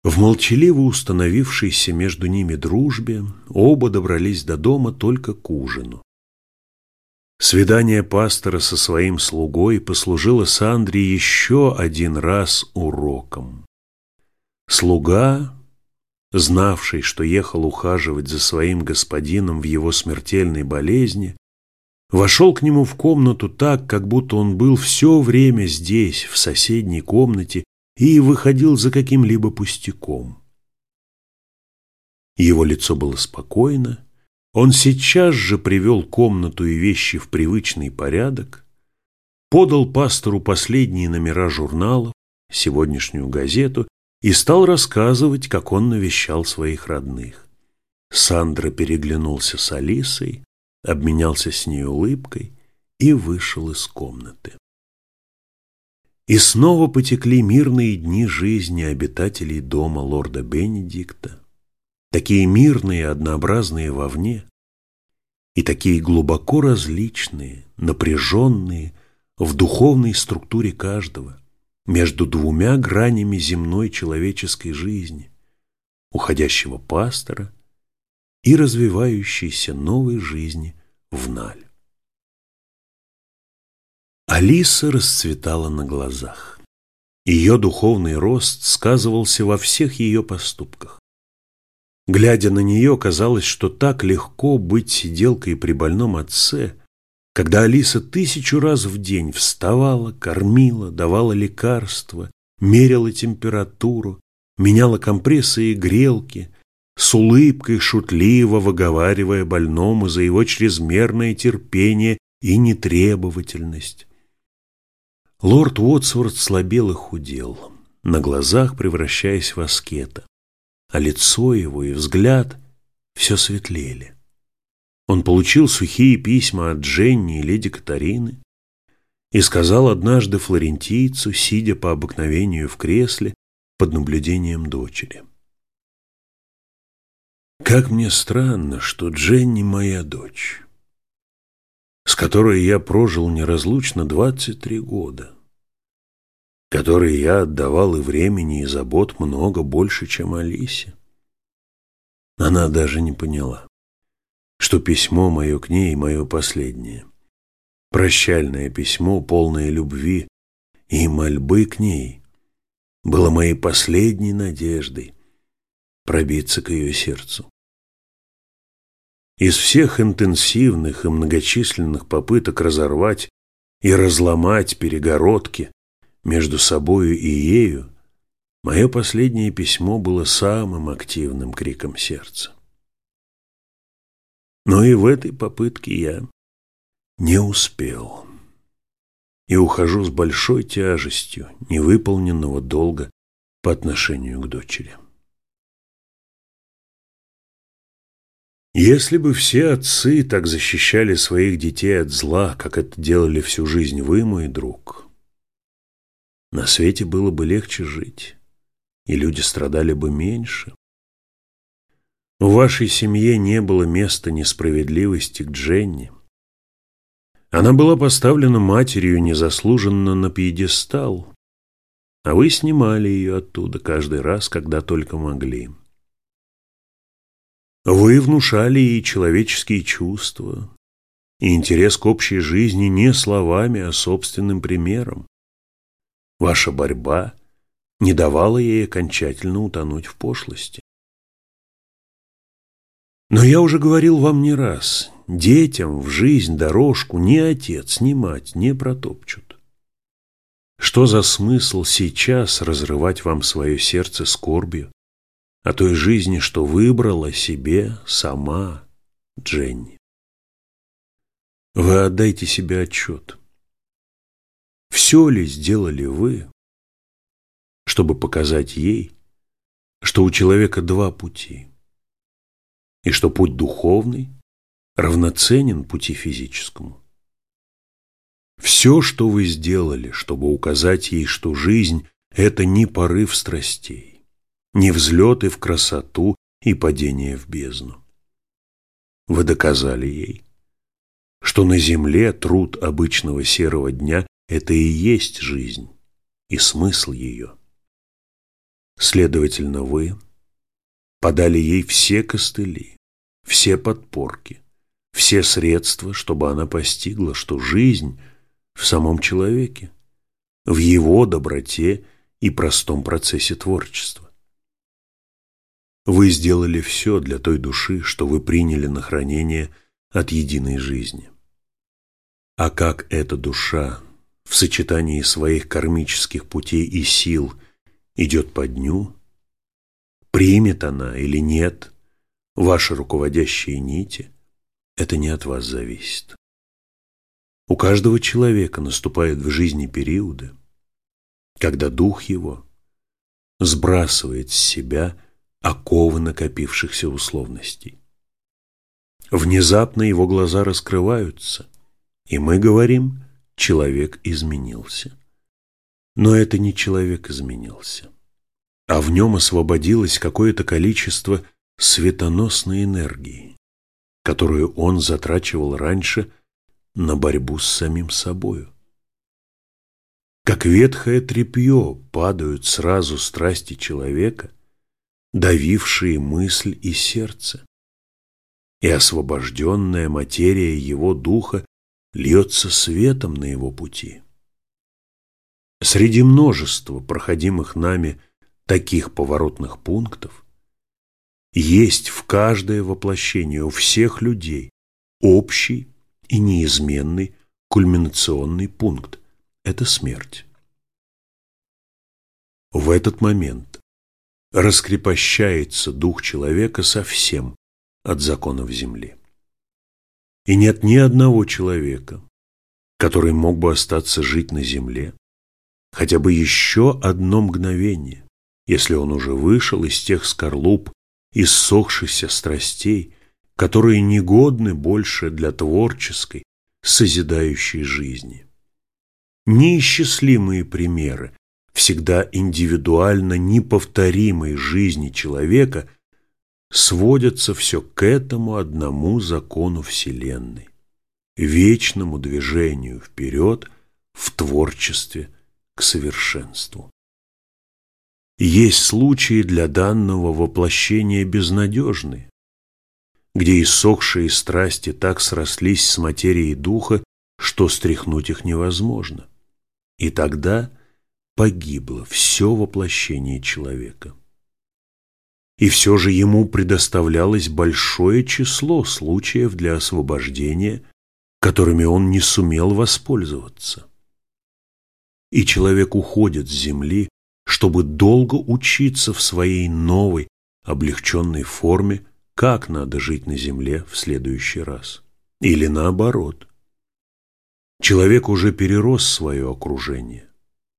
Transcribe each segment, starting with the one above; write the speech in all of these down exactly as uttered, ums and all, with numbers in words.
В молчаливо установившейся между ними дружбе оба добрались до дома только к ужину. Свидание пастора со своим слугой послужило Сандре еще один раз уроком. Слуга, знавший, что ехал ухаживать за своим господином в его смертельной болезни, вошел к нему в комнату так, как будто он был все время здесь, в соседней комнате, и выходил за каким-либо пустяком. Его лицо было спокойно, он сейчас же привел комнату и вещи в привычный порядок, подал пастору последние номера журналов, сегодняшнюю газету, и стал рассказывать, как он навещал своих родных. Сандро переглянулся с Алисой, обменялся с ней улыбкой и вышел из комнаты. И снова потекли мирные дни жизни обитателей дома лорда Бенедикта, такие мирные и однообразные вовне, и такие глубоко различные, напряженные в духовной структуре каждого, между двумя гранями земной человеческой жизни, уходящего пастора и развивающейся новой жизни вналь. Алиса расцветала на глазах. Ее духовный рост сказывался во всех ее поступках. Глядя на нее, казалось, что так легко быть сиделкой при больном отце, когда Алиса тысячу раз в день вставала, кормила, давала лекарства, меряла температуру, меняла компрессы и грелки, с улыбкой шутливо выговаривая больному за его чрезмерное терпение и нетребовательность. Лорд Уотсворт слабел и худел, на глазах превращаясь в аскета, а лицо его и взгляд все светлели. Он получил сухие письма от Дженни и леди Катарины и сказал однажды флорентийцу, сидя по обыкновению в кресле под наблюдением дочери: «Как мне странно, что Дженни моя дочь, с которой я прожил неразлучно двадцать три года, которой я отдавал и времени, и забот много больше, чем Алисе. Она даже не поняла, что письмо мое к ней мое последнее, прощальное письмо, полное любви и мольбы к ней, было моей последней надеждой пробиться к ее сердцу. Из всех интенсивных и многочисленных попыток разорвать и разломать перегородки между собою и ею, мое последнее письмо было самым активным криком сердца. Но и в этой попытке я не успел, и ухожу с большой тяжестью невыполненного долга по отношению к дочери. Если бы все отцы так защищали своих детей от зла, как это делали всю жизнь вы, мой друг, на свете было бы легче жить, и люди страдали бы меньше. В вашей семье не было места несправедливости к Дженни. Она была поставлена матерью незаслуженно на пьедестал, а вы снимали ее оттуда каждый раз, когда только могли. Вы внушали ей человеческие чувства и интерес к общей жизни не словами, а собственным примером. Ваша борьба не давала ей окончательно утонуть в пошлости. Но я уже говорил вам не раз, детям в жизнь дорожку ни отец, ни мать не протопчут. Что за смысл сейчас разрывать вам свое сердце скорбью о той жизни, что выбрала себе сама Дженни? Вы отдайте себе отчет. Все ли сделали вы, чтобы показать ей, что у человека два пути, и что путь духовный равноценен пути физическому? Все, что вы сделали, чтобы указать ей, что жизнь – это не порыв страстей, не взлеты в красоту и падение в бездну. Вы доказали ей, что на земле труд обычного серого дня – это и есть жизнь и смысл ее. Следовательно, вы подали ей все костыли, все подпорки, все средства, чтобы она постигла, что жизнь в самом человеке, в его доброте и простом процессе творчества. Вы сделали все для той души, что вы приняли на хранение от единой жизни. А как эта душа в сочетании своих кармических путей и сил идет по дню, примет она или нет ваши руководящие нити, это не от вас зависит. У каждого человека наступают в жизни периоды, когда дух его сбрасывает с себя оковы накопившихся условностей. Внезапно его глаза раскрываются, и мы говорим: человек изменился. Но это не человек изменился, а в нем освободилось какое-то количество светоносной энергии, которую он затрачивал раньше на борьбу с самим собою. Как ветхое тряпье падают сразу страсти человека, давившие мысль и сердце, и освобожденная материя его духа льется светом на его пути. Среди множества проходимых нами таких поворотных пунктов есть в каждое воплощение у всех людей общий и неизменный кульминационный пункт – это смерть. В этот момент раскрепощается дух человека совсем от законов земли. И нет ни одного человека, который мог бы остаться жить на земле хотя бы еще одно мгновение, если он уже вышел из тех скорлуп иссохшихся страстей, которые негодны больше для творческой, созидающей жизни. Неисчислимые примеры всегда индивидуально неповторимой жизни человека сводятся все к этому одному закону Вселенной, вечному движению вперед в творчестве к совершенству. Есть случаи для данного воплощения безнадежные, где иссохшие страсти так срослись с материей духа, что стряхнуть их невозможно. И тогда погибло все воплощение человека. И все же ему предоставлялось большое число случаев для освобождения, которыми он не сумел воспользоваться. И человек уходит с земли, чтобы долго учиться в своей новой, облегченной форме, как надо жить на земле в следующий раз. Или наоборот. Человек уже перерос свое окружение,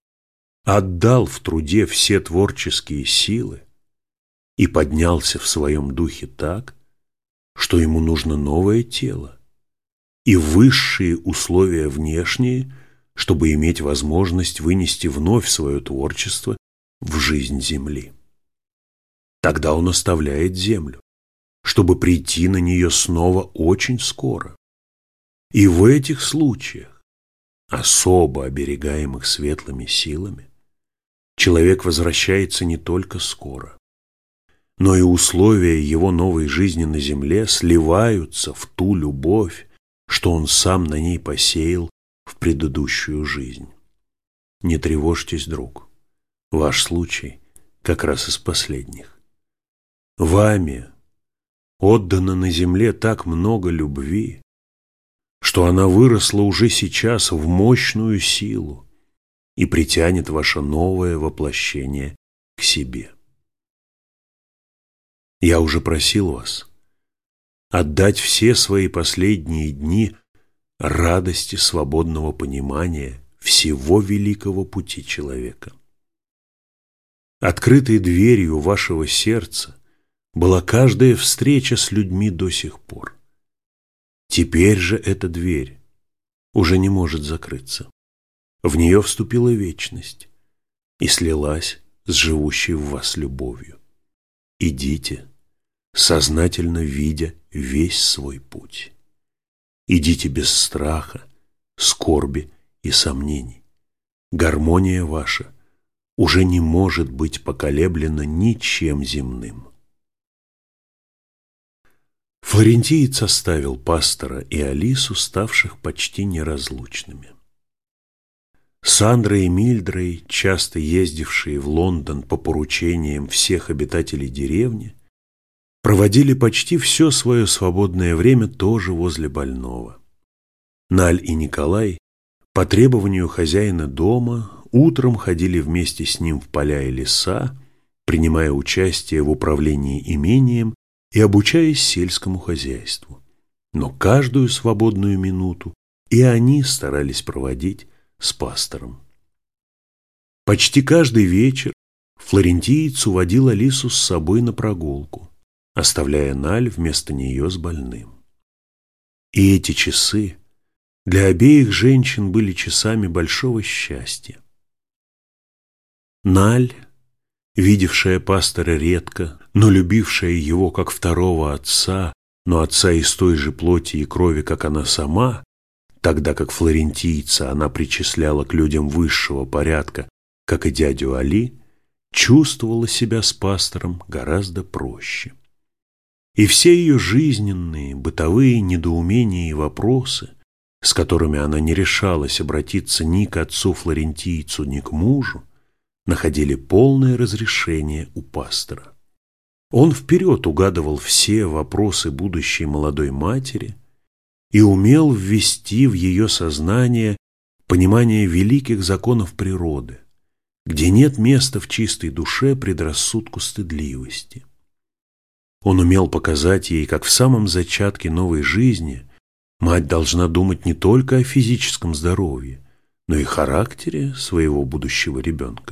отдал в труде все творческие силы и поднялся в своем духе так, что ему нужно новое тело и высшие условия внешние, чтобы иметь возможность вынести вновь свое творчество в жизнь земли. Тогда он оставляет землю, чтобы прийти на нее снова очень скоро. И в этих случаях, особо оберегаемых светлыми силами, человек возвращается не только скоро, но и условия его новой жизни на земле сливаются в ту любовь, что он сам на ней посеял в предыдущую жизнь. Не тревожьтесь, друг, ваш случай как раз из последних. Вами отдано на земле так много любви, что она выросла уже сейчас в мощную силу и притянет ваше новое воплощение к себе. Я уже просил вас отдать все свои последние дни радости свободного понимания всего великого пути человека. Открытой дверью вашего сердца была каждая встреча с людьми до сих пор. Теперь же эта дверь уже не может закрыться. В нее вступила вечность и слилась с живущей в вас любовью. Идите, сознательно видя весь свой путь. Идите без страха, скорби и сомнений. Гармония ваша уже не может быть поколеблено ничем земным. Флорентиец оставил пастора и Алису, ставших почти неразлучными. Сандра и Мильдрей, часто ездившие в Лондон по поручениям всех обитателей деревни, проводили почти все свое свободное время тоже возле больного. Наль и Николай по требованию хозяина дома утром ходили вместе с ним в поля и леса, принимая участие в управлении имением и обучаясь сельскому хозяйству. Но каждую свободную минуту и они старались проводить с пастором. Почти каждый вечер флорентиец уводил Алису с собой на прогулку, оставляя Наль вместо нее с больным. И эти часы для обеих женщин были часами большого счастья. Наль, видевшая пастора редко, но любившая его как второго отца, но отца из той же плоти и крови, как она сама, тогда как флорентийца она причисляла к людям высшего порядка, как и дядю Али, чувствовала себя с пастором гораздо проще. И все ее жизненные, бытовые недоумения и вопросы, с которыми она не решалась обратиться ни к отцу-флорентийцу, ни к мужу, находили полное разрешение у пастора. Он вперед угадывал все вопросы будущей молодой матери и умел ввести в ее сознание понимание великих законов природы, где нет места в чистой душе предрассудку стыдливости. Он умел показать ей, как в самом зачатке новой жизни мать должна думать не только о физическом здоровье, но и характере своего будущего ребенка.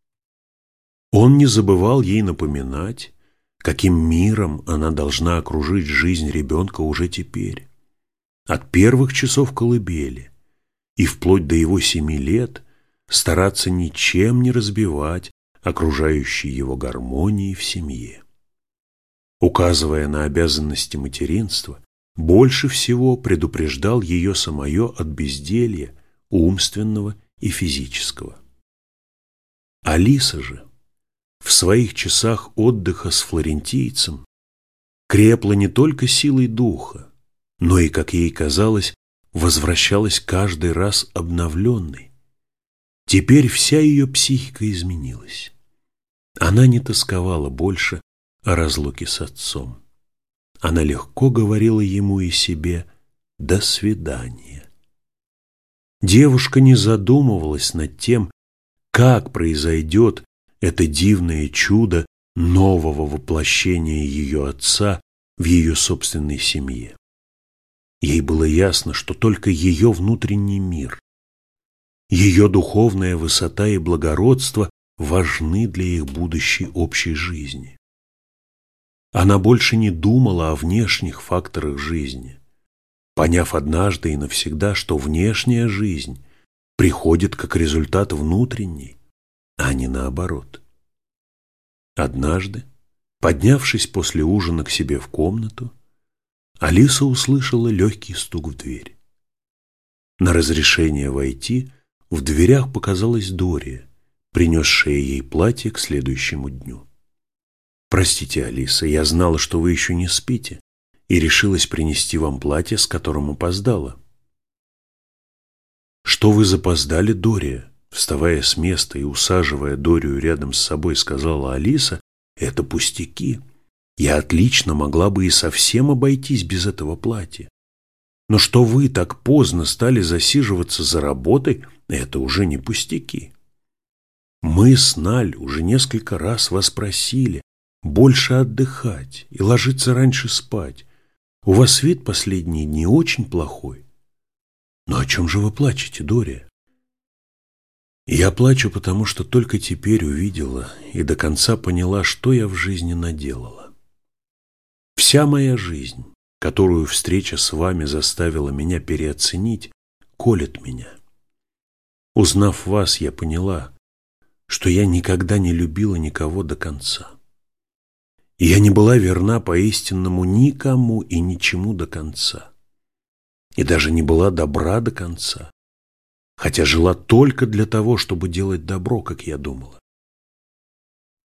Он не забывал ей напоминать, каким миром она должна окружить жизнь ребенка уже теперь, от первых часов колыбели и вплоть до его семи лет стараться ничем не разбивать окружающей его гармонии в семье. Указывая на обязанности материнства, больше всего предупреждал ее самое от безделья, умственного и физического. Алиса же в своих часах отдыха с флорентийцем крепла не только силой духа, но и, как ей казалось, возвращалась каждый раз обновленной. Теперь вся ее психика изменилась. Она не тосковала больше о разлуке с отцом. Она легко говорила ему и себе «до свидания». Девушка не задумывалась над тем, как произойдет это дивное чудо нового воплощения ее отца в ее собственной семье. Ей было ясно, что только ее внутренний мир, ее духовная высота и благородство важны для их будущей общей жизни. Она больше не думала о внешних факторах жизни, поняв однажды и навсегда, что внешняя жизнь приходит как результат внутренней, а не наоборот. Однажды, поднявшись после ужина к себе в комнату, Алиса услышала легкий стук в дверь. На разрешение войти в дверях показалась Дория, принесшая ей платье к следующему дню. «Простите, Алиса, я знала, что вы еще не спите, и решилась принести вам платье, с которым опоздала». «Что вы запоздали, Дория?» Вставая с места и усаживая Дорию рядом с собой, сказала Алиса: «Это пустяки. Я отлично могла бы и совсем обойтись без этого платья. Но что вы так поздно стали засиживаться за работой, это уже не пустяки. Мы с Наль уже несколько раз вас просили больше отдыхать и ложиться раньше спать. У вас вид последние дни очень плохой. Но о чем же вы плачете, Дория?» «Я плачу, потому что только теперь увидела и до конца поняла, что я в жизни наделала. Вся моя жизнь, которую встреча с вами заставила меня переоценить, колет меня. Узнав вас, я поняла, что я никогда не любила никого до конца. И я не была верна по-истинному никому и ничему до конца. И даже не была добра до конца, хотя жила только для того, чтобы делать добро, как я думала.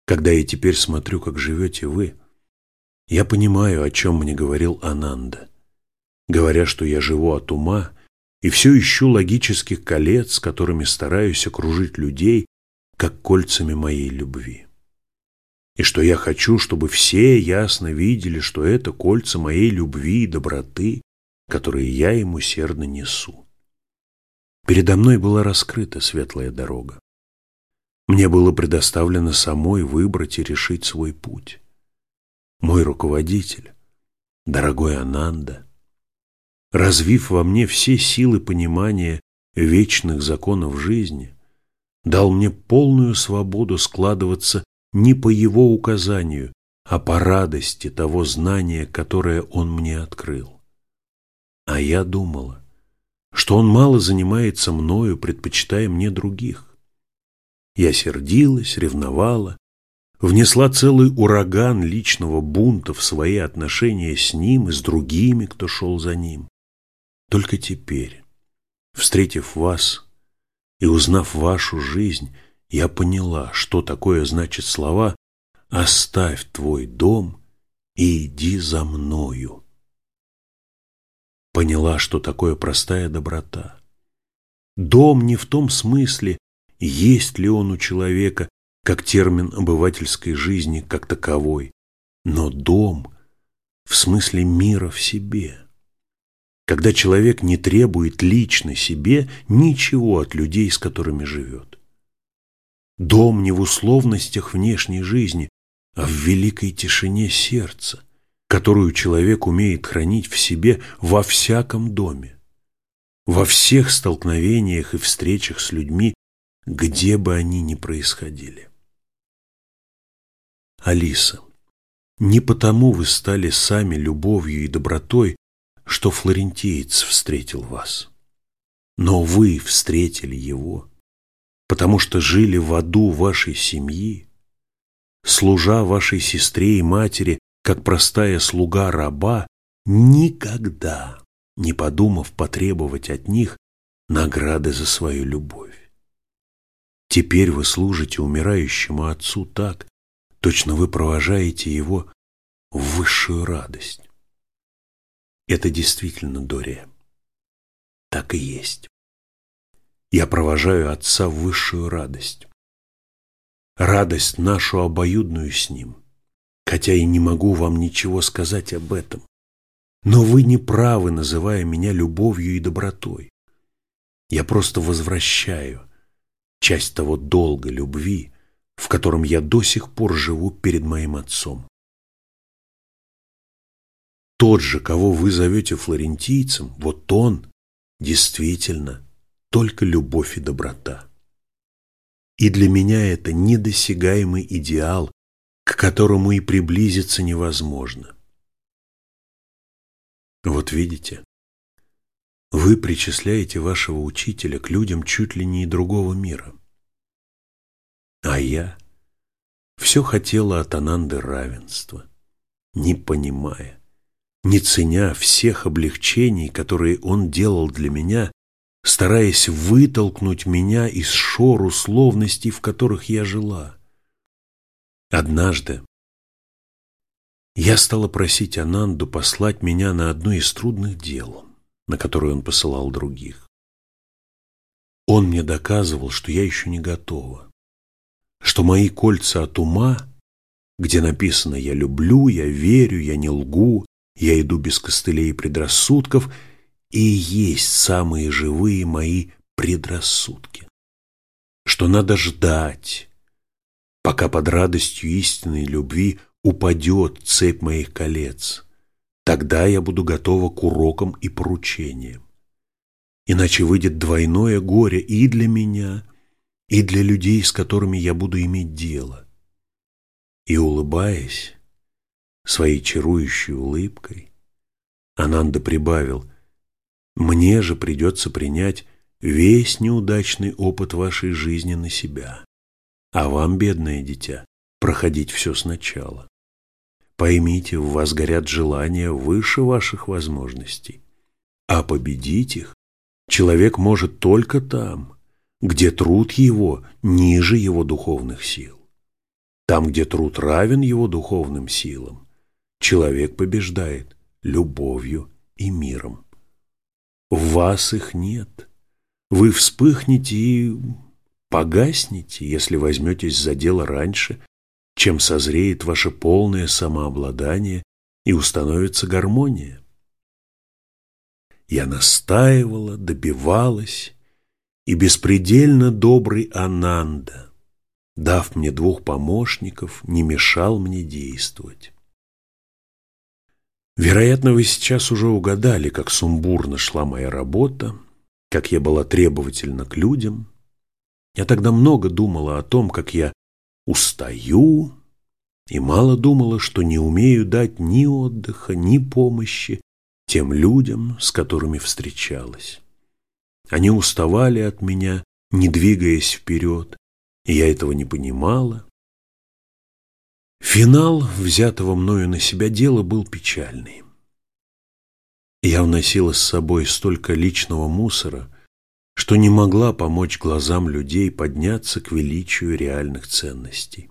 Когда я теперь смотрю, как живете вы, я понимаю, о чем мне говорил Ананда, говоря, что я живу от ума и все ищу логических колец, которыми стараюсь окружить людей, как кольцами моей любви. И что я хочу, чтобы все ясно видели, что это кольца моей любви и доброты, которые я им усердно несу. Передо мной была раскрыта светлая дорога. Мне было предоставлено самой выбрать и решить свой путь. Мой руководитель, дорогой Ананда, развив во мне все силы понимания вечных законов жизни, дал мне полную свободу складываться не по его указанию, а по радости того знания, которое он мне открыл. А я думала, что он мало занимается мною, предпочитая мне других. Я сердилась, ревновала, внесла целый ураган личного бунта в свои отношения с ним и с другими, кто шел за ним. Только теперь, встретив вас и узнав вашу жизнь, я поняла, что такое значит слова «оставь твой дом и иди за мною». Поняла, что такое простая доброта. Дом не в том смысле, есть ли он у человека, как термин обывательской жизни, как таковой, но дом в смысле мира в себе. Когда человек не требует лично себе ничего от людей, с которыми живет. Дом не в условностях внешней жизни, а в великой тишине сердца, которую человек умеет хранить в себе во всяком доме, во всех столкновениях и встречах с людьми, где бы они ни происходили. Алиса, не потому вы стали сами любовью и добротой, что флорентиец встретил вас, но вы встретили его, потому что жили в аду вашей семьи, служа вашей сестре и матери, как простая слуга раба, никогда не подумав потребовать от них награды за свою любовь. Теперь вы служите умирающему отцу так, точно вы провожаете его в высшую радость. Это действительно, Дория, так и есть. Я провожаю отца в высшую радость. Радость нашу обоюдную с ним, хотя и не могу вам ничего сказать об этом. Но вы не правы, называя меня любовью и добротой. Я просто возвращаю часть того долга любви, в котором я до сих пор живу перед моим отцом. Тот же, кого вы зовете флорентийцем, вот он действительно только любовь и доброта. И для меня это недосягаемый идеал, к которому и приблизиться невозможно. Вот видите, вы причисляете вашего учителя к людям чуть ли не другого мира. А я все хотела от Ананды равенства, не понимая, не ценя всех облегчений, которые он делал для меня, стараясь вытолкнуть меня из шор условностей, в которых я жила. Однажды я стала просить Ананду послать меня на одно из трудных дел, на которое он посылал других. Он мне доказывал, что я еще не готова, что мои кольца от ума, где написано «я люблю», «я верю», «я не лгу», «я иду без костылей и предрассудков», и есть самые живые мои предрассудки, что надо ждать, пока под радостью истинной любви упадет цепь моих колец. Тогда я буду готова к урокам и поручениям. Иначе выйдет двойное горе и для меня, и для людей, с которыми я буду иметь дело. И, улыбаясь своей чарующей улыбкой, Ананда прибавил: «Мне же придется принять весь неудачный опыт вашей жизни на себя, а вам, бедное дитя, проходить все сначала. Поймите, в вас горят желания выше ваших возможностей, а победить их человек может только там, где труд его ниже его духовных сил. Там, где труд равен его духовным силам, человек побеждает любовью и миром. В вас их нет. Вы вспыхнете и погаснете, если возьметесь за дело раньше, чем созреет ваше полное самообладание и установится гармония. Я настаивала, добивалась, и беспредельно добрый Ананда, дав мне двух помощников, не мешал мне действовать. Вероятно, вы сейчас уже угадали, как сумбурно шла моя работа, как я была требовательна к людям. Я тогда много думала о том, как я устаю, и мало думала, что не умею дать ни отдыха, ни помощи тем людям, с которыми встречалась. Они уставали от меня, не двигаясь вперед, и я этого не понимала. Финал взятого мною на себя дела был печальный. Я вносила с собой столько личного мусора, что не могла помочь глазам людей подняться к величию реальных ценностей.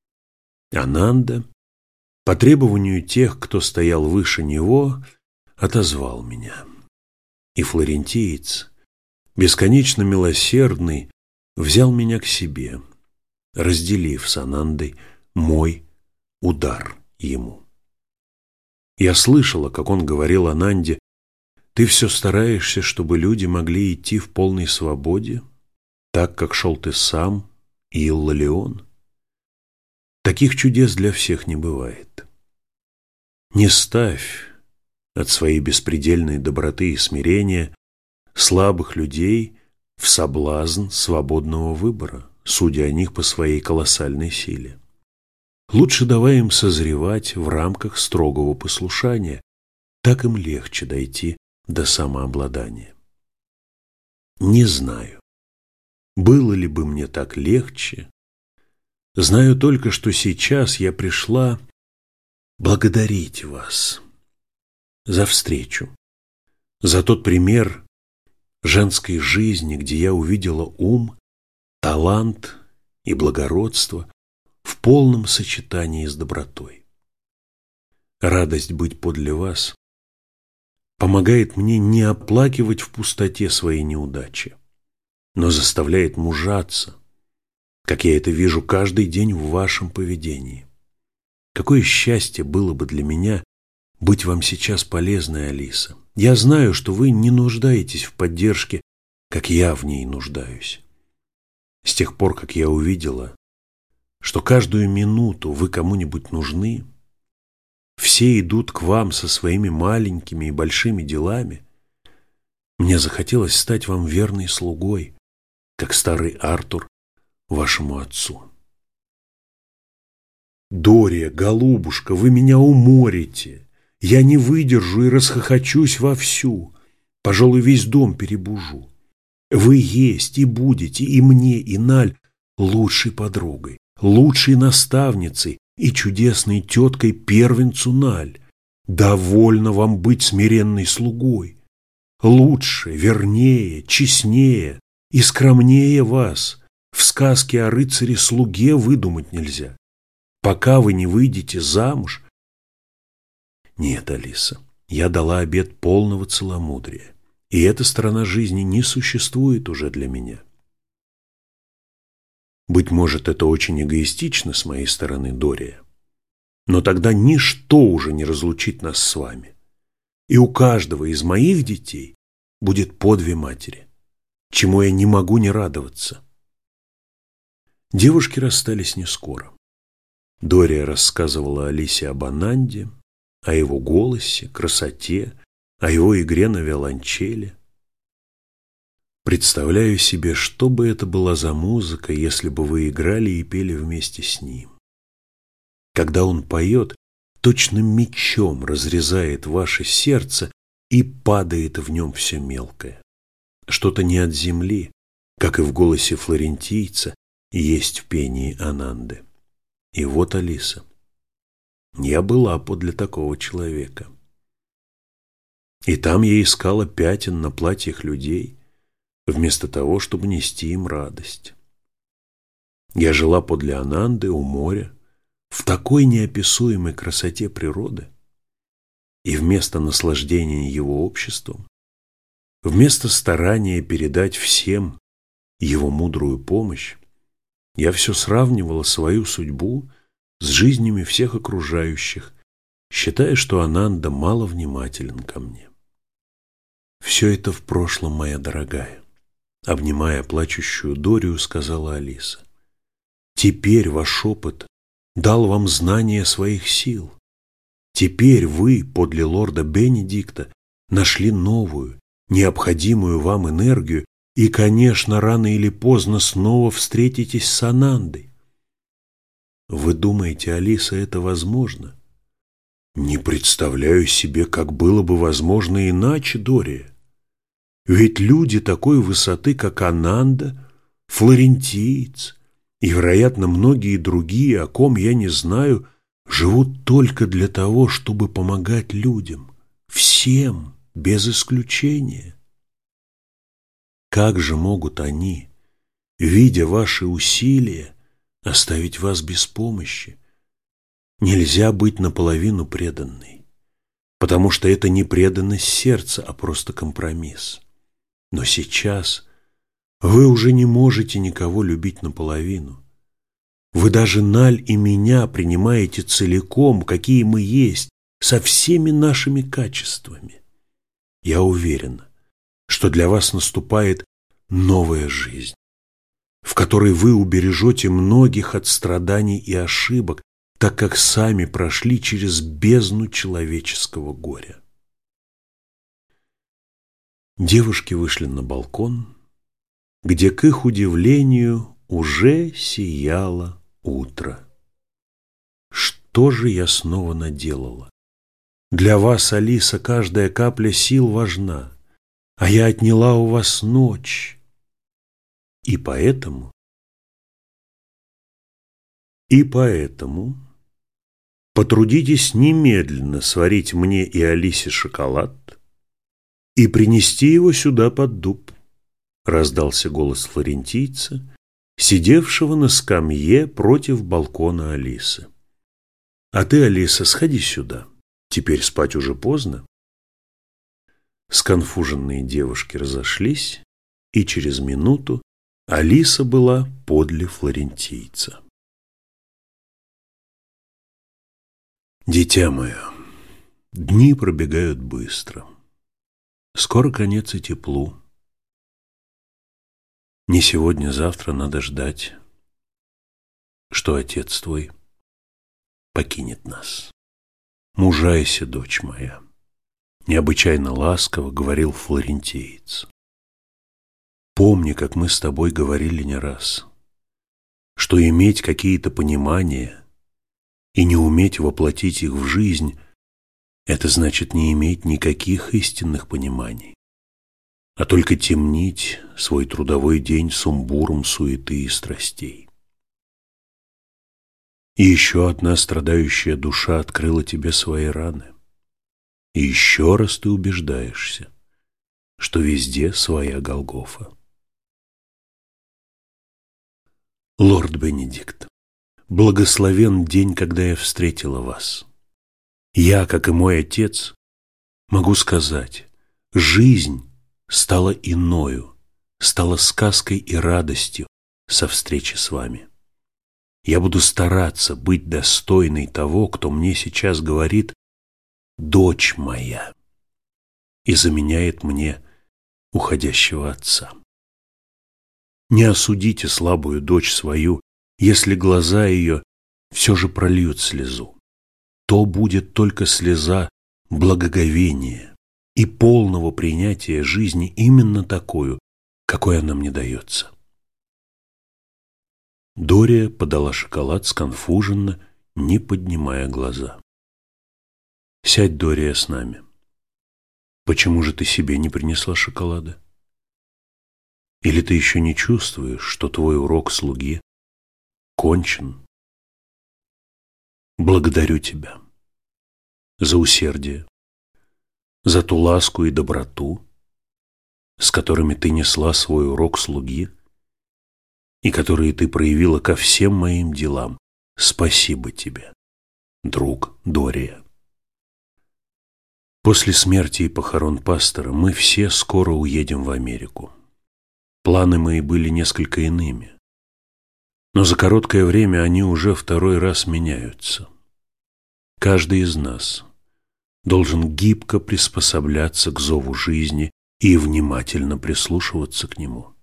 Ананда, по требованию тех, кто стоял выше него, отозвал меня. И флорентиец, бесконечно милосердный, взял меня к себе, разделив с Анандой мой удар ему. Я слышала, как он говорил Ананде: «Ты все стараешься, чтобы люди могли идти в полной свободе, так, как шел ты сам и Иллалион. Таких чудес для всех не бывает. Не ставь от своей беспредельной доброты и смирения слабых людей в соблазн свободного выбора, судя о них по своей колоссальной силе. Лучше давай им созревать в рамках строгого послушания, так им легче дойти до самообладания». Не знаю, было ли бы мне так легче. Знаю только, что сейчас я пришла благодарить вас за встречу, за тот пример женской жизни, где я увидела ум, талант и благородство в полном сочетании с добротой. Радость быть подле вас помогает мне не оплакивать в пустоте свои неудачи, но заставляет мужаться, как я это вижу каждый день в вашем поведении. Какое счастье было бы для меня быть вам сейчас полезной, Алиса. Я знаю, что вы не нуждаетесь в поддержке, как я в ней нуждаюсь. С тех пор, как я увидела, что каждую минуту вы кому-нибудь нужны, все идут к вам со своими маленькими и большими делами, мне захотелось стать вам верной слугой, как старый Артур вашему отцу. Дория, голубушка, вы меня уморите. Я не выдержу и расхохочусь вовсю. Пожалуй, весь дом перебужу. Вы есть и будете и мне, и Наль лучшей подругой, лучшей наставницей и чудесной теткой первенцу Наль. Довольно вам быть смиренной слугой. Лучше, вернее, честнее и скромнее вас в сказке о рыцаре-слуге выдумать нельзя. Пока вы не выйдете замуж... Нет, Алиса, я дала обет полного целомудрия, и эта сторона жизни не существует уже для меня. Быть может, это очень эгоистично с моей стороны, Дория, но тогда ничто уже не разлучит нас с вами, и у каждого из моих детей будет по две матери, чему я не могу не радоваться. Девушки расстались не скоро. Дория рассказывала Алисе об Ананде, о его голосе, красоте, о его игре на виолончели. Представляю себе, что бы это была за музыка, если бы вы играли и пели вместе с ним. Когда он поет, точно мечом разрезает ваше сердце и падает в нем все мелкое. Что-то не от земли, как и в голосе флорентийца, есть в пении Ананды. И вот, Алиса, я была подле такого человека. И там я искала пятен на платьях людей, вместо того, чтобы нести им радость. Я жила подле Ананды у моря, в такой неописуемой красоте природы, и вместо наслаждения его обществом, вместо старания передать всем его мудрую помощь, я все сравнивала свою судьбу с жизнями всех окружающих, считая, что Ананда мало внимателен ко мне. «Все это в прошлом, моя дорогая», — обнимая плачущую Дорию, сказала Алиса. «Теперь ваш опыт дал вам знание своих сил. Теперь вы, подле лорда Бенедикта, нашли новую, необходимую вам энергию и, конечно, рано или поздно снова встретитесь с Анандой. Вы думаете, Алиса, это возможно?» «Не представляю себе, как было бы возможно иначе, Дория. Ведь люди такой высоты, как Ананда, флорентиец и, вероятно, многие другие, о ком я не знаю, живут только для того, чтобы помогать людям, всем, без исключения. Как же могут они, видя ваши усилия, оставить вас без помощи? Нельзя быть наполовину преданной, потому что это не преданность сердца, а просто компромисс. Но сейчас вы уже не можете никого любить наполовину. Вы даже Наль и меня принимаете целиком, какие мы есть, со всеми нашими качествами. Я уверена, что для вас наступает новая жизнь, в которой вы убережете многих от страданий и ошибок, так как сами прошли через бездну человеческого горя. Девушки вышли на балкон, где, к их удивлению, уже сияло утро. Что же я снова наделала? Для вас, Алиса, каждая капля сил важна, а я отняла у вас ночь. И поэтому, и поэтому потрудитесь немедленно сварить мне и Алисе шоколад и принести его сюда под дуб, раздался голос флорентийца, сидевшего на скамье против балкона Алисы. А ты, Алиса, сходи сюда, теперь спать уже поздно. Сконфуженные девушки разошлись, и через минуту Алиса была подле флорентийца. Дитя мое, дни пробегают быстро. Скоро конец и теплу. Не сегодня-завтра надо ждать, что отец твой покинет нас. Мужайся, дочь моя, необычайно ласково говорил флорентиец. Помни, как мы с тобой говорили не раз, что иметь какие-то понимания и не уметь воплотить их в жизнь – это значит не иметь никаких истинных пониманий, а только темнить свой трудовой день сумбуром суеты и страстей. И еще одна страдающая душа открыла тебе свои раны. И еще раз ты убеждаешься, что везде своя Голгофа. Лорд Бенедикт, благословен день, когда я встретила вас. Я, как и мой отец, могу сказать, жизнь стала иною, стала сказкой и радостью со встречи с вами. Я буду стараться быть достойной того, кто мне сейчас говорит «дочь моя» и заменяет мне уходящего отца. Не осудите слабую дочь свою, если глаза ее все же прольют слезу. То будет только слеза благоговения и полного принятия жизни именно такую, какой она мне дается. Дория подала шоколад сконфуженно, не поднимая глаза. «Сядь, Дория, с нами. Почему же ты себе не принесла шоколада? Или ты еще не чувствуешь, что твой урок слуги кончен? Благодарю тебя за усердие, за ту ласку и доброту, с которыми ты несла свой урок слуги и которые ты проявила ко всем моим делам, спасибо тебе, друг Дория. После смерти и похорон пастора мы все скоро уедем в Америку. Планы мои были несколько иными, но за короткое время они уже второй раз меняются. Каждый из нас должен гибко приспосабляться к зову жизни и внимательно прислушиваться к нему.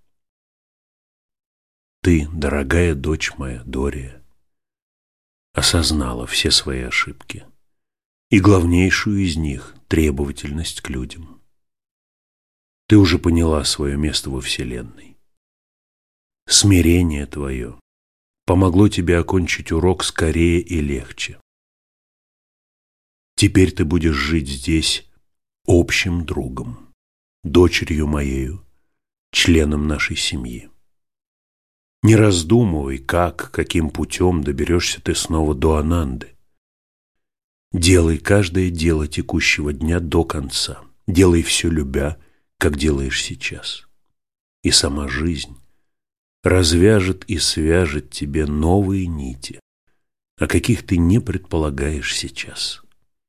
Ты, дорогая дочь моя, Дория, осознала все свои ошибки, и главнейшую из них – требовательность к людям. Ты уже поняла свое место во Вселенной. Смирение твое помогло тебе окончить урок скорее и легче. Теперь ты будешь жить здесь общим другом, дочерью моею, членом нашей семьи. Не раздумывай, как, каким путем доберешься ты снова до Ананды. Делай каждое дело текущего дня до конца. Делай все любя, как делаешь сейчас. И сама жизнь развяжет и свяжет тебе новые нити, о каких ты не предполагаешь сейчас.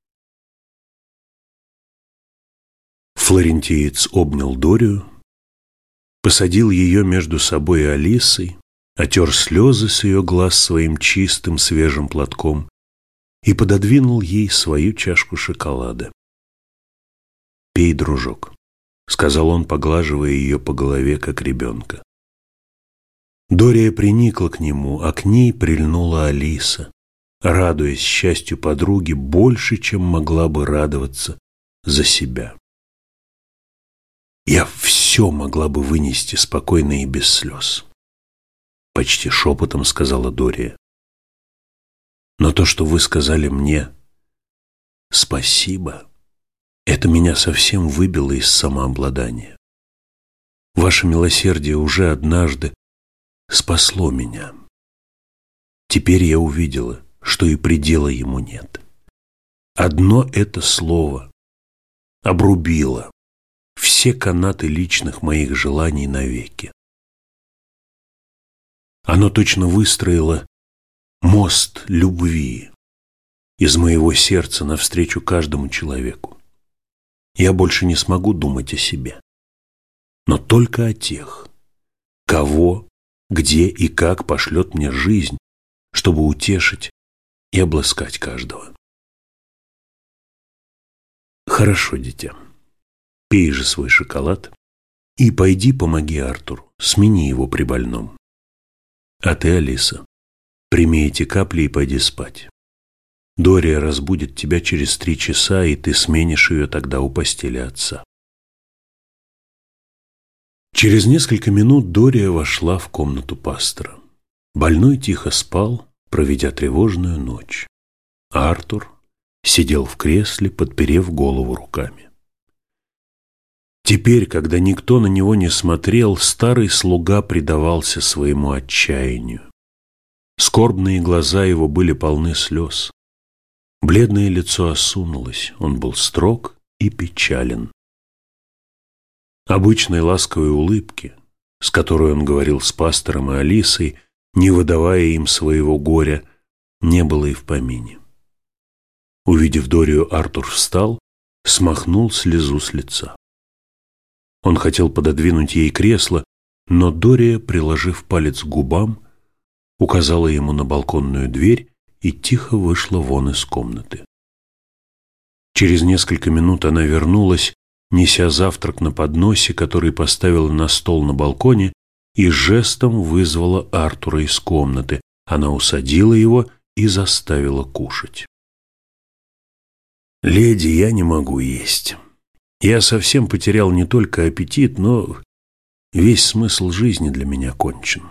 Флорентиец обнял Дорию, посадил ее между собой и Алисой, отер слезы с ее глаз своим чистым свежим платком и пододвинул ей свою чашку шоколада. «Пей, дружок», — сказал он, поглаживая ее по голове, как ребенка. Дория приникла к нему, а к ней прильнула Алиса, радуясь счастью подруги больше, чем могла бы радоваться за себя. «Я все могла бы вынести спокойно и без слез», — почти шепотом сказала Дория. «Но то, что вы сказали мне спасибо, это меня совсем выбило из самообладания. Ваше милосердие уже однажды спасло меня. Теперь я увидела, что и предела ему нет. Одно это слово обрубило все канаты личных моих желаний навеки. Оно точно выстроило мост любви из моего сердца навстречу каждому человеку. Я больше не смогу думать о себе, но только о тех, кого, где и как пошлет мне жизнь, чтобы утешить и обласкать каждого. Хорошо, дитя, пей же свой шоколад и пойди помоги Артуру, смени его при больном. А ты, Алиса, прими эти капли и пойди спать. Дория разбудит тебя через три часа, и ты сменишь ее тогда у постели отца. Через несколько минут Дория вошла в комнату пастора. Больной тихо спал, проведя тревожную ночь. А Артур сидел в кресле, подперев голову руками. Теперь, когда никто на него не смотрел, старый слуга предавался своему отчаянию. Скорбные глаза его были полны слез. Бледное лицо осунулось, он был строг и печален. Обычной ласковой улыбки, с которой он говорил с пастором и Алисой, не выдавая им своего горя, не было и в помине. Увидев Дорию, Артур встал, смахнул слезу с лица. Он хотел пододвинуть ей кресло, но Дория, приложив палец к губам, указала ему на балконную дверь и тихо вышла вон из комнаты. Через несколько минут она вернулась, неся завтрак на подносе, который поставила на стол на балконе, и жестом вызвала Артура из комнаты. Она усадила его и заставила кушать. «Леди, я не могу есть. Я совсем потерял не только аппетит, но весь смысл жизни для меня кончен.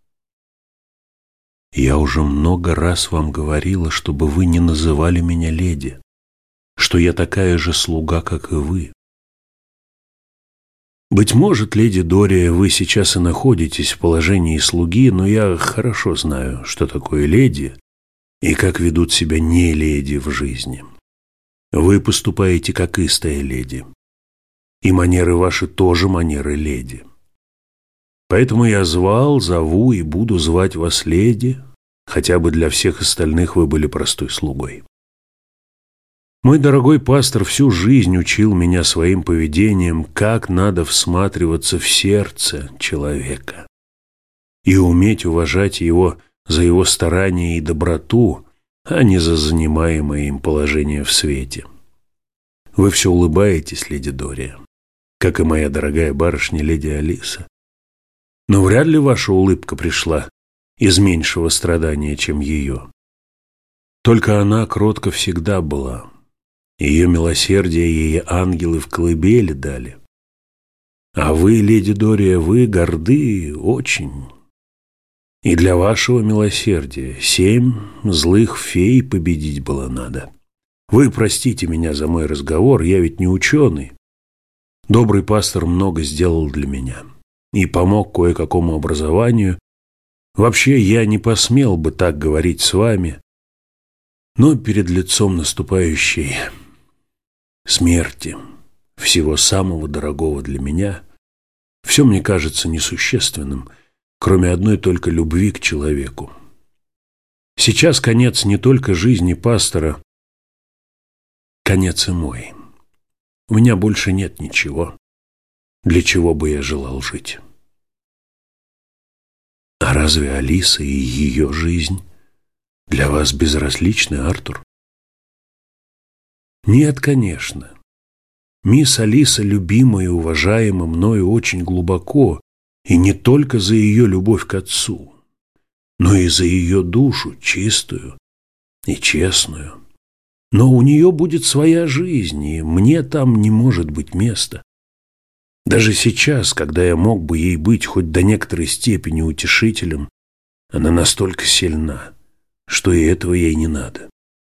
Я уже много раз вам говорила, чтобы вы не называли меня леди, что я такая же слуга, как и вы. Быть может, леди Дория, вы сейчас и находитесь в положении слуги, но я хорошо знаю, что такое леди и как ведут себя не леди в жизни. Вы поступаете как истая леди, и манеры ваши тоже манеры леди. Поэтому я звал, зову и буду звать вас леди, хотя бы для всех остальных вы были простой слугой. Мой дорогой пастор всю жизнь учил меня своим поведением, как надо всматриваться в сердце человека и уметь уважать его за его старания и доброту, а не за занимаемое им положение в свете. Вы все улыбаетесь, леди Дория, как и моя дорогая барышня леди Алиса. Но вряд ли ваша улыбка пришла из меньшего страдания, чем ее. Только она кротко всегда была. Ее милосердие ей ангелы в колыбели дали. А вы, леди Дория, вы горды очень. И для вашего милосердия семь злых фей победить было надо. Вы простите меня за мой разговор, я ведь не ученый. Добрый пастор много сделал для меня и помог кое-какому образованию. Вообще, я не посмел бы так говорить с вами, но перед лицом наступающей смерти всего самого дорогого для меня все мне кажется несущественным, кроме одной только любви к человеку. Сейчас конец не только жизни пастора, конец и мой. У меня больше нет ничего, для чего бы я желал жить. А разве Алиса и ее жизнь для вас безразличны, Артур? Нет, конечно. Мисс Алиса любима и уважаема мною очень глубоко, и не только за ее любовь к отцу, но и за ее душу чистую и честную. Но у нее будет своя жизнь, и мне там не может быть места. Даже сейчас, когда я мог бы ей быть хоть до некоторой степени утешителем, она настолько сильна, что и этого ей не надо.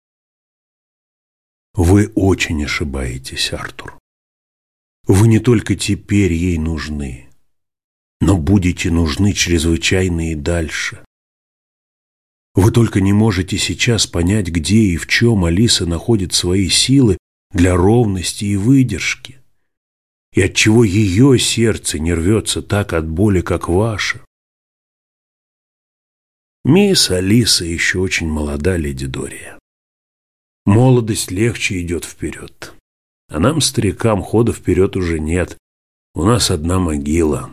Вы очень ошибаетесь, Артур. Вы не только теперь ей нужны, но будете нужны чрезвычайно и дальше. Вы только не можете сейчас понять, где и в чем Алиса находит свои силы для ровности и выдержки, и отчего ее сердце не рвется так от боли, как ваше. Мисс Алиса еще очень молода, леди Дория. Молодость легче идет вперед, а нам, старикам, хода вперед уже нет, у нас одна могила.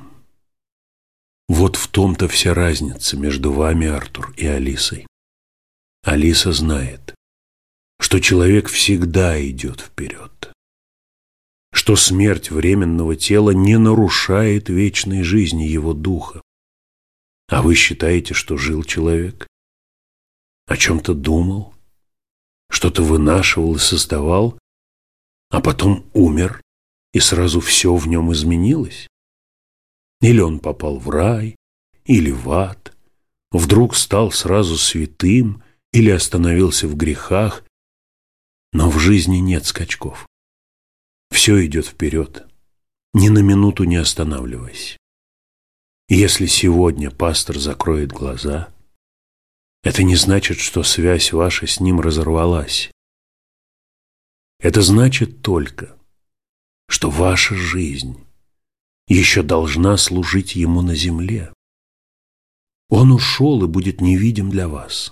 Вот в том-то вся разница между вами, Артур, и Алисой. Алиса знает, что человек всегда идет вперед, что смерть временного тела не нарушает вечной жизни его духа. А вы считаете, что жил человек, о чем-то думал, что-то вынашивал и создавал, а потом умер, и сразу все в нем изменилось? Или он попал в рай, или в ад, вдруг стал сразу святым, или остановился в грехах. Но в жизни нет скачков. Все идет вперед, ни на минуту не останавливаясь. Если сегодня пастор закроет глаза, это не значит, что связь ваша с ним разорвалась. Это значит только, что ваша жизнь еще должна служить ему на земле. Он ушел и будет невидим для вас.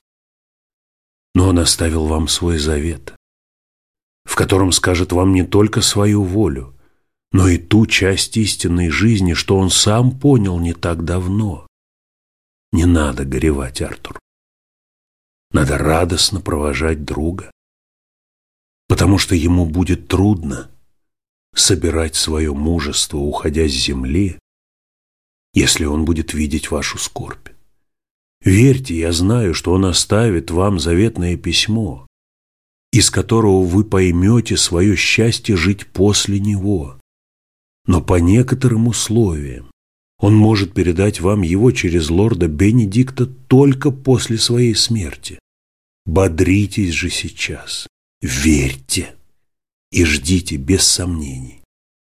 Но он оставил вам свой завет, в котором скажет вам не только свою волю, но и ту часть истинной жизни, что он сам понял не так давно. Не надо горевать, Артур. Надо радостно провожать друга, потому что ему будет трудно собирать свое мужество, уходя с земли, если он будет видеть вашу скорбь. Верьте, я знаю, что он оставит вам заветное письмо, из которого вы поймете свое счастье жить после него. Но по некоторым условиям он может передать вам его через лорда Бенедикта только после своей смерти. Бодритесь же сейчас, верьте и ждите без сомнений.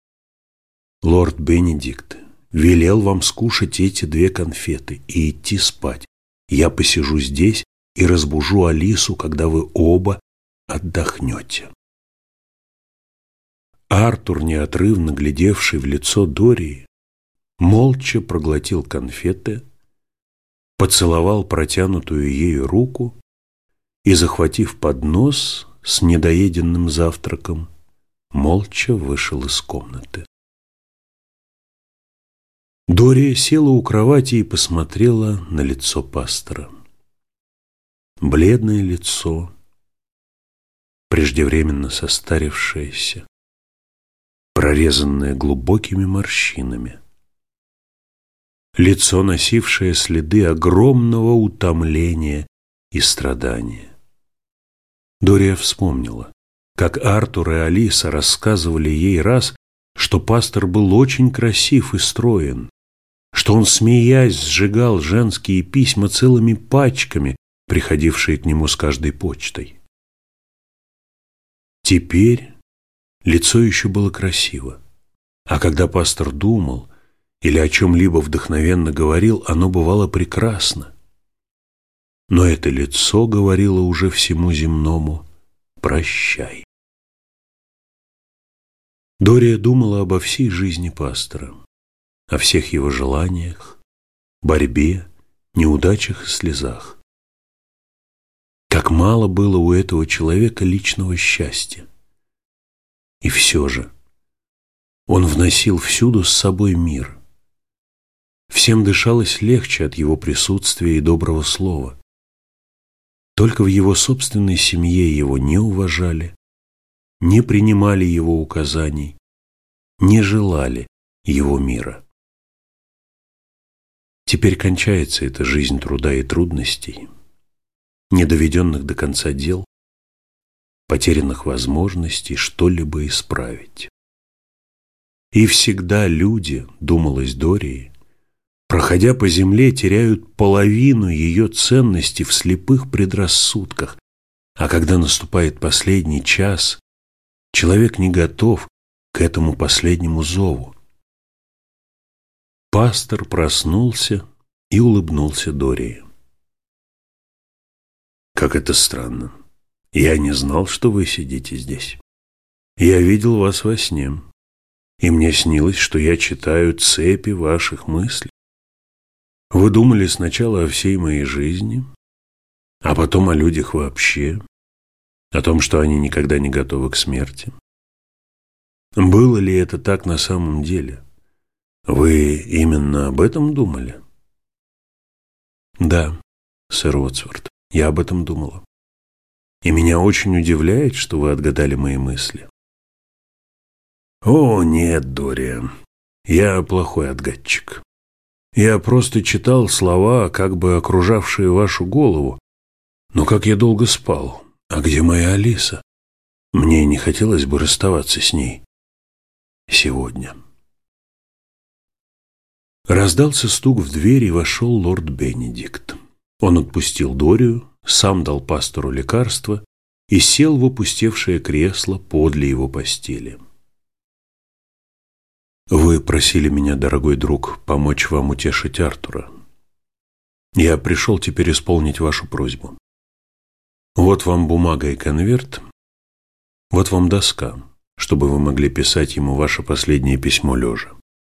Лорд Бенедикт велел вам скушать эти две конфеты и идти спать. Я посижу здесь и разбужу Алису, когда вы оба отдохнете. Артур, неотрывно глядевший в лицо Дории, молча проглотил конфеты поцеловал протянутую ею руку и, захватив поднос с недоеденным завтраком, молча вышел из комнаты. Дория села у кровати и посмотрела на лицо пастора. Бледное лицо, преждевременно состарившееся, прорезанное глубокими морщинами. Лицо, носившее следы огромного утомления и страдания. Дория вспомнила, как Артур и Алиса рассказывали ей раз, что пастор был очень красив и строен, что он, смеясь, сжигал женские письма целыми пачками, приходившие к нему с каждой почтой. Теперь лицо еще было красиво, а когда пастор думал или о чем-либо вдохновенно говорил, оно бывало прекрасно. Но это лицо говорило уже всему земному «прощай». Дория думала обо всей жизни пастора, о всех его желаниях, борьбе, неудачах и слезах. Как мало было у этого человека личного счастья. И все же он вносил всюду с собой мир. Всем дышалось легче от его присутствия и доброго слова. Только в его собственной семье его не уважали, не принимали его указаний, не желали его мира. Теперь кончается эта жизнь труда и трудностей, недоведенных до конца дел, потерянных возможностей что-либо исправить. И всегда люди, думалось Дории, проходя по земле, теряют половину ее ценности в слепых предрассудках, а когда наступает последний час, человек не готов к этому последнему зову. Пастор проснулся и улыбнулся Дории. «Как это странно. Я не знал, что вы сидите здесь. Я видел вас во сне, и мне снилось, что я читаю цепи ваших мыслей. Вы думали сначала о всей моей жизни, а потом о людях вообще, о том, что они никогда не готовы к смерти. Было ли это так на самом деле? Вы именно об этом думали?» «Да, сэр Уотсворт, я об этом думала. И меня очень удивляет, что вы отгадали мои мысли». «О, нет, Дория, я плохой отгадчик. Я просто читал слова, как бы окружавшие вашу голову. Но как я долго спал. А где моя Алиса? Мне не хотелось бы расставаться с ней сегодня». Раздался стук в дверь, и вошел лорд Бенедикт. Он отпустил Дорию, сам дал пастору лекарство и сел в опустевшее кресло подле его постели. «Вы просили меня, дорогой друг, помочь вам утешить Артура. Я пришел теперь исполнить вашу просьбу. Вот вам бумага и конверт, вот вам доска, чтобы вы могли писать ему ваше последнее письмо лежа.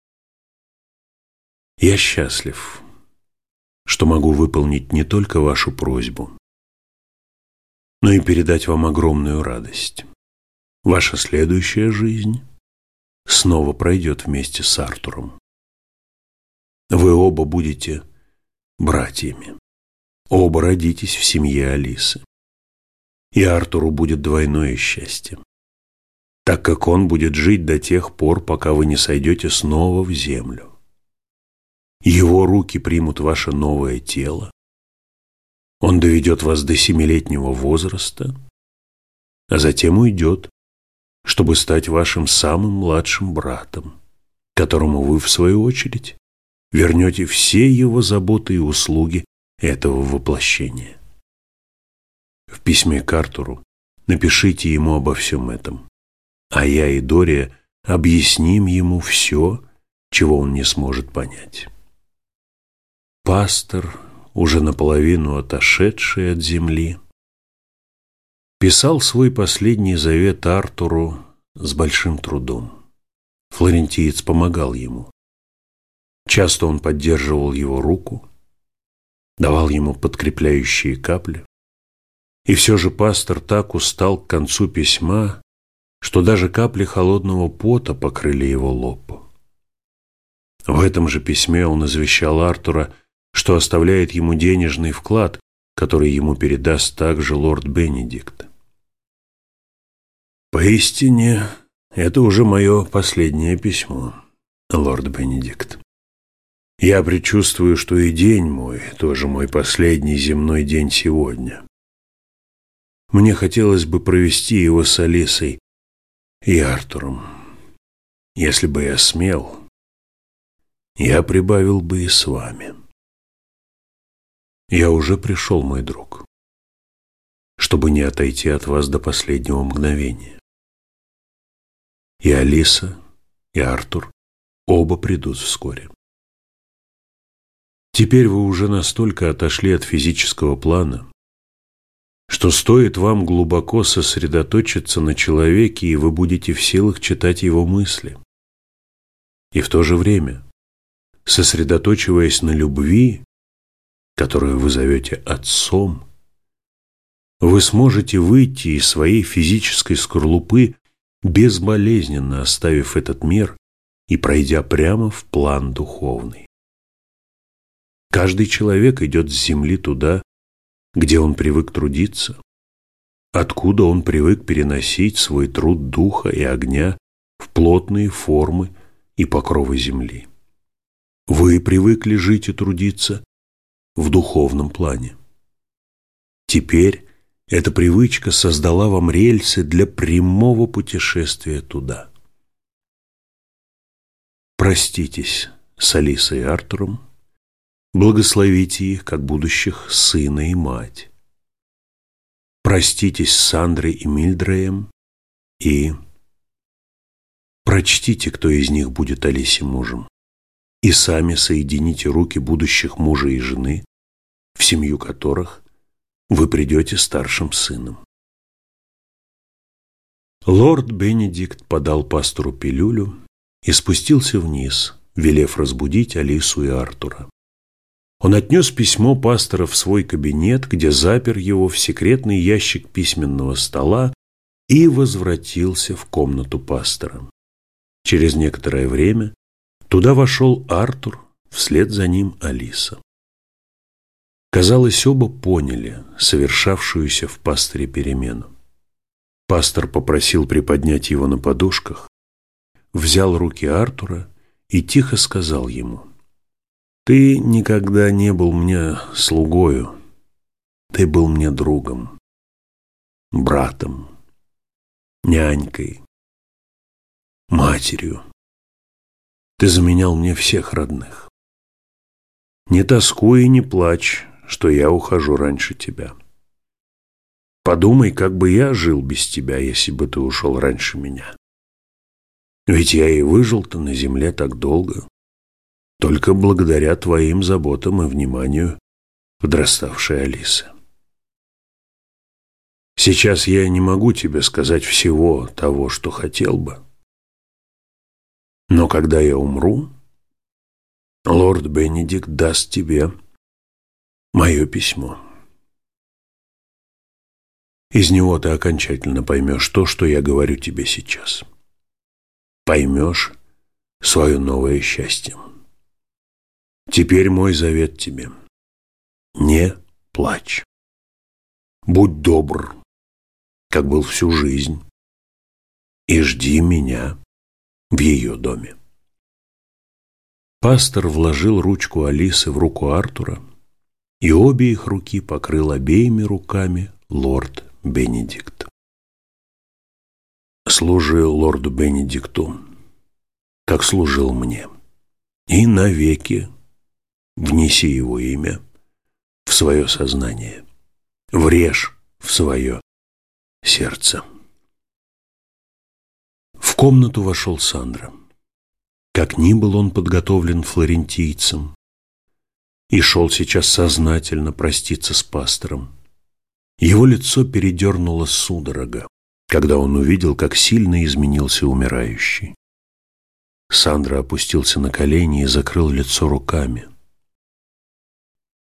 Я счастлив, что могу выполнить не только вашу просьбу, но и передать вам огромную радость. Ваша следующая жизнь снова пройдет вместе с Артуром. Вы оба будете братьями, оба родитесь в семье Алисы. И Артуру будет двойное счастье, так как он будет жить до тех пор, пока вы не сойдете снова в землю. Его руки примут ваше новое тело, он доведет вас до семилетнего возраста, а затем уйдет, чтобы стать вашим самым младшим братом, которому вы, в свою очередь, вернете все его заботы и услуги этого воплощения. В письме к Артуру напишите ему обо всем этом, а я и Дория объясним ему все, чего он не сможет понять». Пастор, уже наполовину отошедший от земли, писал свой последний завет Артуру с большим трудом. Флорентиец помогал ему. Часто он поддерживал его руку, давал ему подкрепляющие капли. И все же пастор так устал к концу письма, что даже капли холодного пота покрыли его лоб. В этом же письме он извещал Артура, что оставляет ему денежный вклад, который ему передаст также лорд Бенедикт. «Поистине, это уже мое последнее письмо, лорд Бенедикт. Я предчувствую, что и день мой, тоже мой последний земной день сегодня. Мне хотелось бы провести его с Алисой и Артуром. Если бы я смел, я прибавил бы и с вами. Я уже пришел, мой друг, чтобы не отойти от вас до последнего мгновения. И Алиса, и Артур оба придут вскоре. Теперь вы уже настолько отошли от физического плана, что стоит вам глубоко сосредоточиться на человеке, и вы будете в силах читать его мысли. И в то же время, сосредоточиваясь на любви, которую вы зовете отцом, вы сможете выйти из своей физической скорлупы, безболезненно оставив этот мир и пройдя прямо в план духовный. Каждый человек идет с земли туда, где он привык трудиться, откуда он привык переносить свой труд духа и огня в плотные формы и покровы земли. Вы привыкли жить и трудиться в духовном плане. Теперь эта привычка создала вам рельсы для прямого путешествия туда. Проститесь с Алисой и Артуром, благословите их, как будущих сына и мать. Проститесь с Сандрой и Мильдреем и прочтите, кто из них будет Алисе мужем, и сами соедините руки будущих мужа и жены, в семью которых вы придете старшим сыном. Лорд Бенедикт подал пастору пилюлю и спустился вниз, велев разбудить Алису и Артура. Он отнес письмо пастора в свой кабинет, где запер его в секретный ящик письменного стола и возвратился в комнату пастора. Через некоторое время туда вошел Артур, вслед за ним Алиса. Казалось, оба поняли совершавшуюся в пасторе перемену. Пастор попросил приподнять его на подушках, взял руки Артура и тихо сказал ему: «Ты никогда не был мне слугою, ты был мне другом, братом, нянькой, матерью. Ты заменял мне всех родных. Не тоскуй и не плачь, что я ухожу раньше тебя. Подумай, как бы я жил без тебя, если бы ты ушел раньше меня. Ведь я и выжил-то на земле так долго, только благодаря твоим заботам и вниманию подраставшей Алисы. Сейчас я не могу тебе сказать всего того, что хотел бы. Но когда я умру, лорд Бенедикт даст тебе мое письмо. Из него ты окончательно поймешь то, что я говорю тебе сейчас. Поймешь свое новое счастье. Теперь мой завет тебе: не плачь. Будь добр, как был всю жизнь, и жди меня в ее доме». Пастор вложил ручку Алисы в руку Артура, и обе их руки покрыл обеими руками лорд Бенедикт. «Служи лорду Бенедикту, как служил мне, и навеки внеси его имя в свое сознание, врежь в свое сердце». В комнату вошел Сандро. Как ни был он подготовлен флорентийцем и шел сейчас сознательно проститься с пастором, его лицо передернуло судорога, когда он увидел, как сильно изменился умирающий. Сандро опустился на колени и закрыл лицо руками.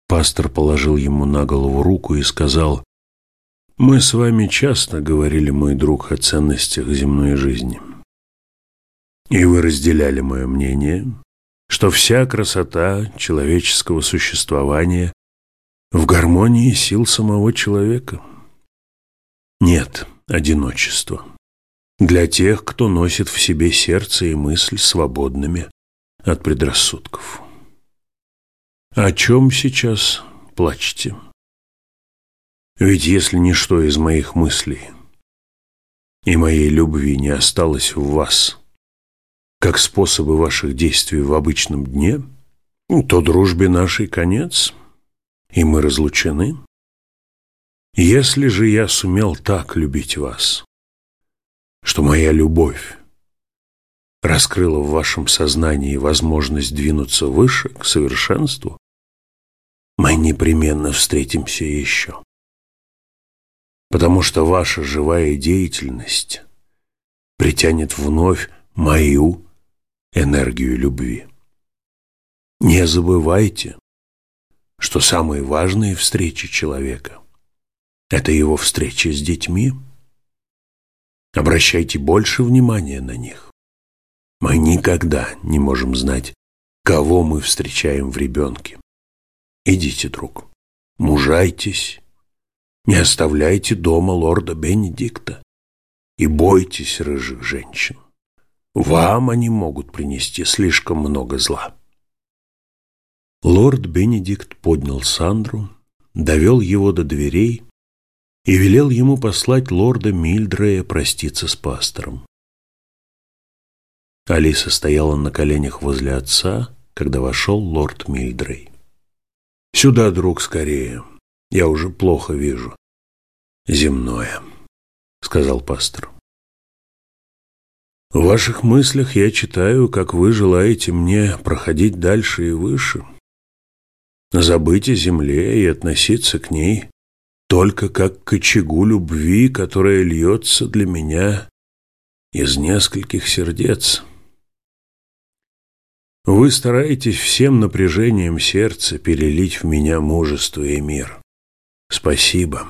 Пастор положил ему на голову руку и сказал: «Мы с вами часто говорили, мой друг, о ценностях земной жизни. И вы разделяли мое мнение, что вся красота человеческого существования в гармонии сил самого человека. Нет одиночества для тех, кто носит в себе сердце и мысль свободными от предрассудков. О чем сейчас плачете? Ведь если ничто из моих мыслей и моей любви не осталось в вас, как способы ваших действий в обычном дне, то дружбе нашей конец, и мы разлучены. Если же я сумел так любить вас, что моя любовь раскрыла в вашем сознании возможность двинуться выше, к совершенству, мы непременно встретимся еще. Потому что ваша живая деятельность притянет вновь мою энергию любви. Не забывайте, что самые важные встречи человека – это его встречи с детьми. Обращайте больше внимания на них. Мы никогда не можем знать, кого мы встречаем в ребенке. Идите, друг, мужайтесь, не оставляйте дома лорда Бенедикта и бойтесь рыжих женщин. Вам они могут принести слишком много зла». Лорд Бенедикт поднял Сандру, довел его до дверей и велел ему послать лорда Мильдрея проститься с пастором. Алиса стояла на коленях возле отца, когда вошел лорд Мильдрей. «Сюда, друг, скорее, я уже плохо вижу земное», — сказал пастор. «В ваших мыслях я читаю, как вы желаете мне проходить дальше и выше, забыть о земле и относиться к ней только как к очагу любви, которая льется для меня из нескольких сердец. Вы стараетесь всем напряжением сердца перелить в меня мужество и мир. Спасибо.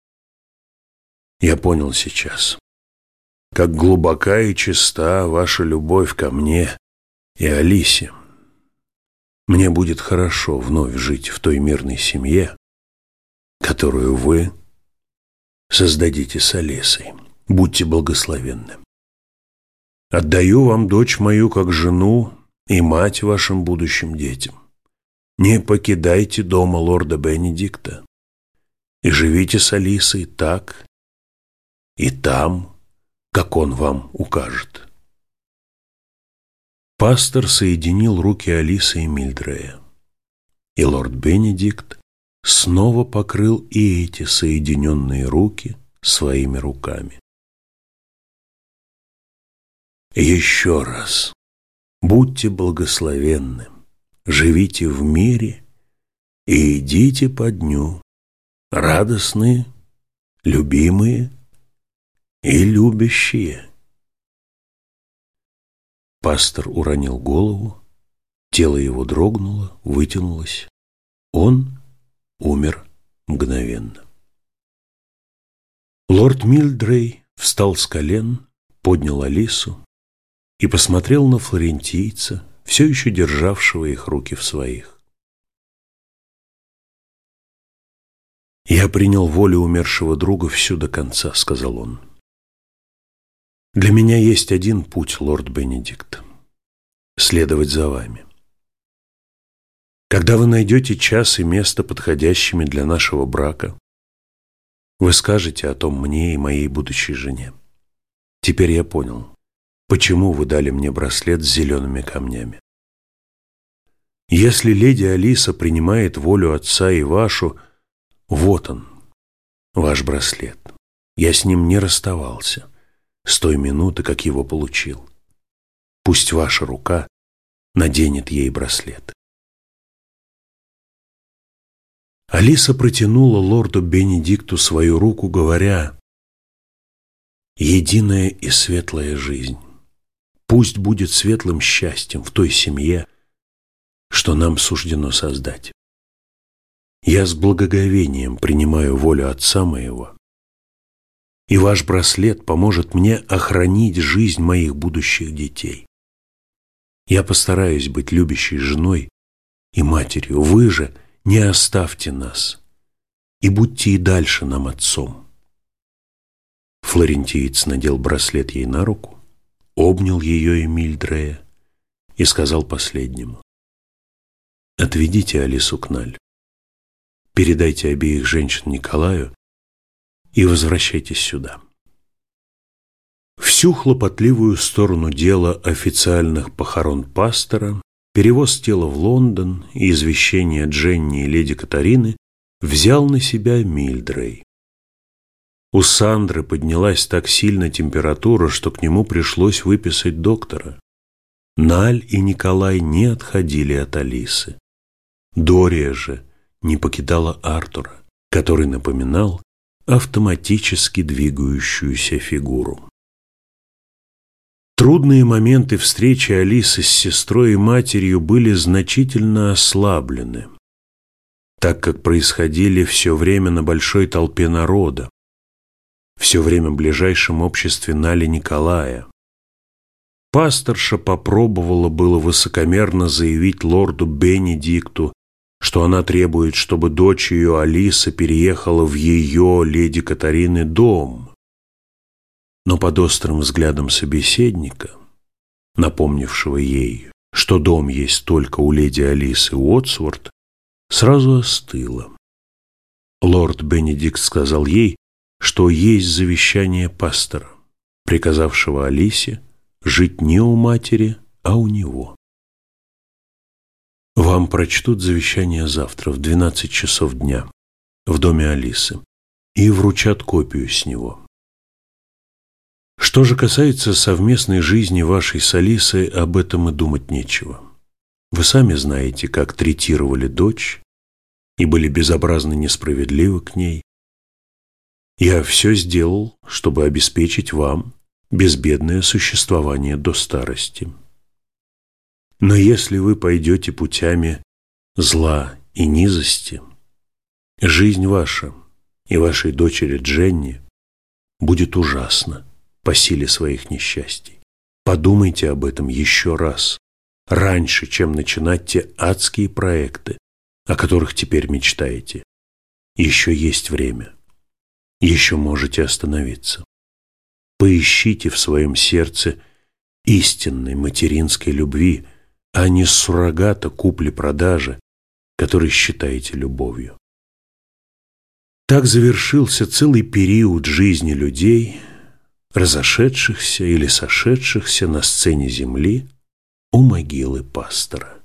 Я понял сейчас, как глубока и чиста ваша любовь ко мне и Алисе. Мне будет хорошо вновь жить в той мирной семье, которую вы создадите с Алисой. Будьте благословенны. Отдаю вам дочь мою как жену и мать вашим будущим детям. Не покидайте дома лорда Бенедикта и живите с Алисой так и там, как он вам укажет». Пастор соединил руки Алисы и Мильдрея, и лорд Бенедикт снова покрыл и эти соединенные руки своими руками. Еще раз, будьте благословенны, живите в мире и идите по дню, радостные, любимые и любящие. Пастор уронил голову, тело его дрогнуло, вытянулось. Он умер мгновенно. Лорд Мильдрей встал с колен, поднял Алису и посмотрел на флорентийца, все еще державшего их руки в своих. «Я принял волю умершего друга всю до конца», — сказал он. «Для меня есть один путь, лорд Бенедикт — следовать за вами. Когда вы найдете час и место, подходящими для нашего брака, вы скажете о том мне и моей будущей жене. Теперь я понял, почему вы дали мне браслет с зелеными камнями. Если леди Алиса принимает волю отца и вашу, вот он, ваш браслет. Я с ним не расставался с той минуты, как его получил. Пусть ваша рука наденет ей браслет». Алиса протянула лорду Бенедикту свою руку, говоря: «Единая и светлая жизнь пусть будет светлым счастьем в той семье, что нам суждено создать. Я с благоговением принимаю волю Отца моего, и ваш браслет поможет мне охранить жизнь моих будущих детей. Я постараюсь быть любящей женой и матерью. Вы же не оставьте нас и будьте и дальше нам отцом». Флорентиец надел браслет ей на руку, обнял ее и Мильдрея и сказал последнему: «Отведите Алису к Наль, передайте обеих женщин Николаю и возвращайтесь сюда». Всю хлопотливую сторону дела официальных похорон пастора, перевоз тела в Лондон и извещение Дженни и леди Катарины взял на себя Мильдрей. У Сандры поднялась так сильно температура, что к нему пришлось выписать доктора. Наль и Николай не отходили от Алисы. Дория же не покидала Артура, который напоминал автоматически двигающуюся фигуру. Трудные моменты встречи Алисы с сестрой и матерью были значительно ослаблены, так как происходили все время на большой толпе народа, все время в ближайшем обществе Нали Николая. Пасторша попробовала было высокомерно заявить лорду Бенедикту, что она требует, чтобы дочь ее Алиса переехала в ее, леди Катарины, дом. Но под острым взглядом собеседника, напомнившего ей, что дом есть только у леди Алисы Уотсворт, сразу остыла. Лорд Бенедикт сказал ей, что есть завещание пастора, приказавшего Алисе жить не у матери, а у него. «Вам прочтут завещание завтра в двенадцать часов дня в доме Алисы и вручат копию с него. Что же касается совместной жизни вашей с Алисой, об этом и думать нечего. Вы сами знаете, как третировали дочь и были безобразно несправедливы к ней. Я все сделал, чтобы обеспечить вам безбедное существование до старости. Но если вы пойдете путями зла и низости, жизнь ваша и вашей дочери Дженни будет ужасна по силе своих несчастий. Подумайте об этом еще раз, раньше, чем начинать те адские проекты, о которых теперь мечтаете. Еще есть время. Еще можете остановиться. Поищите в своем сердце истинной материнской любви, а не суррогата купли-продажи, который считаете любовью. Так завершился целый период жизни людей, разошедшихся или сошедшихся на сцене земли у могилы пастора.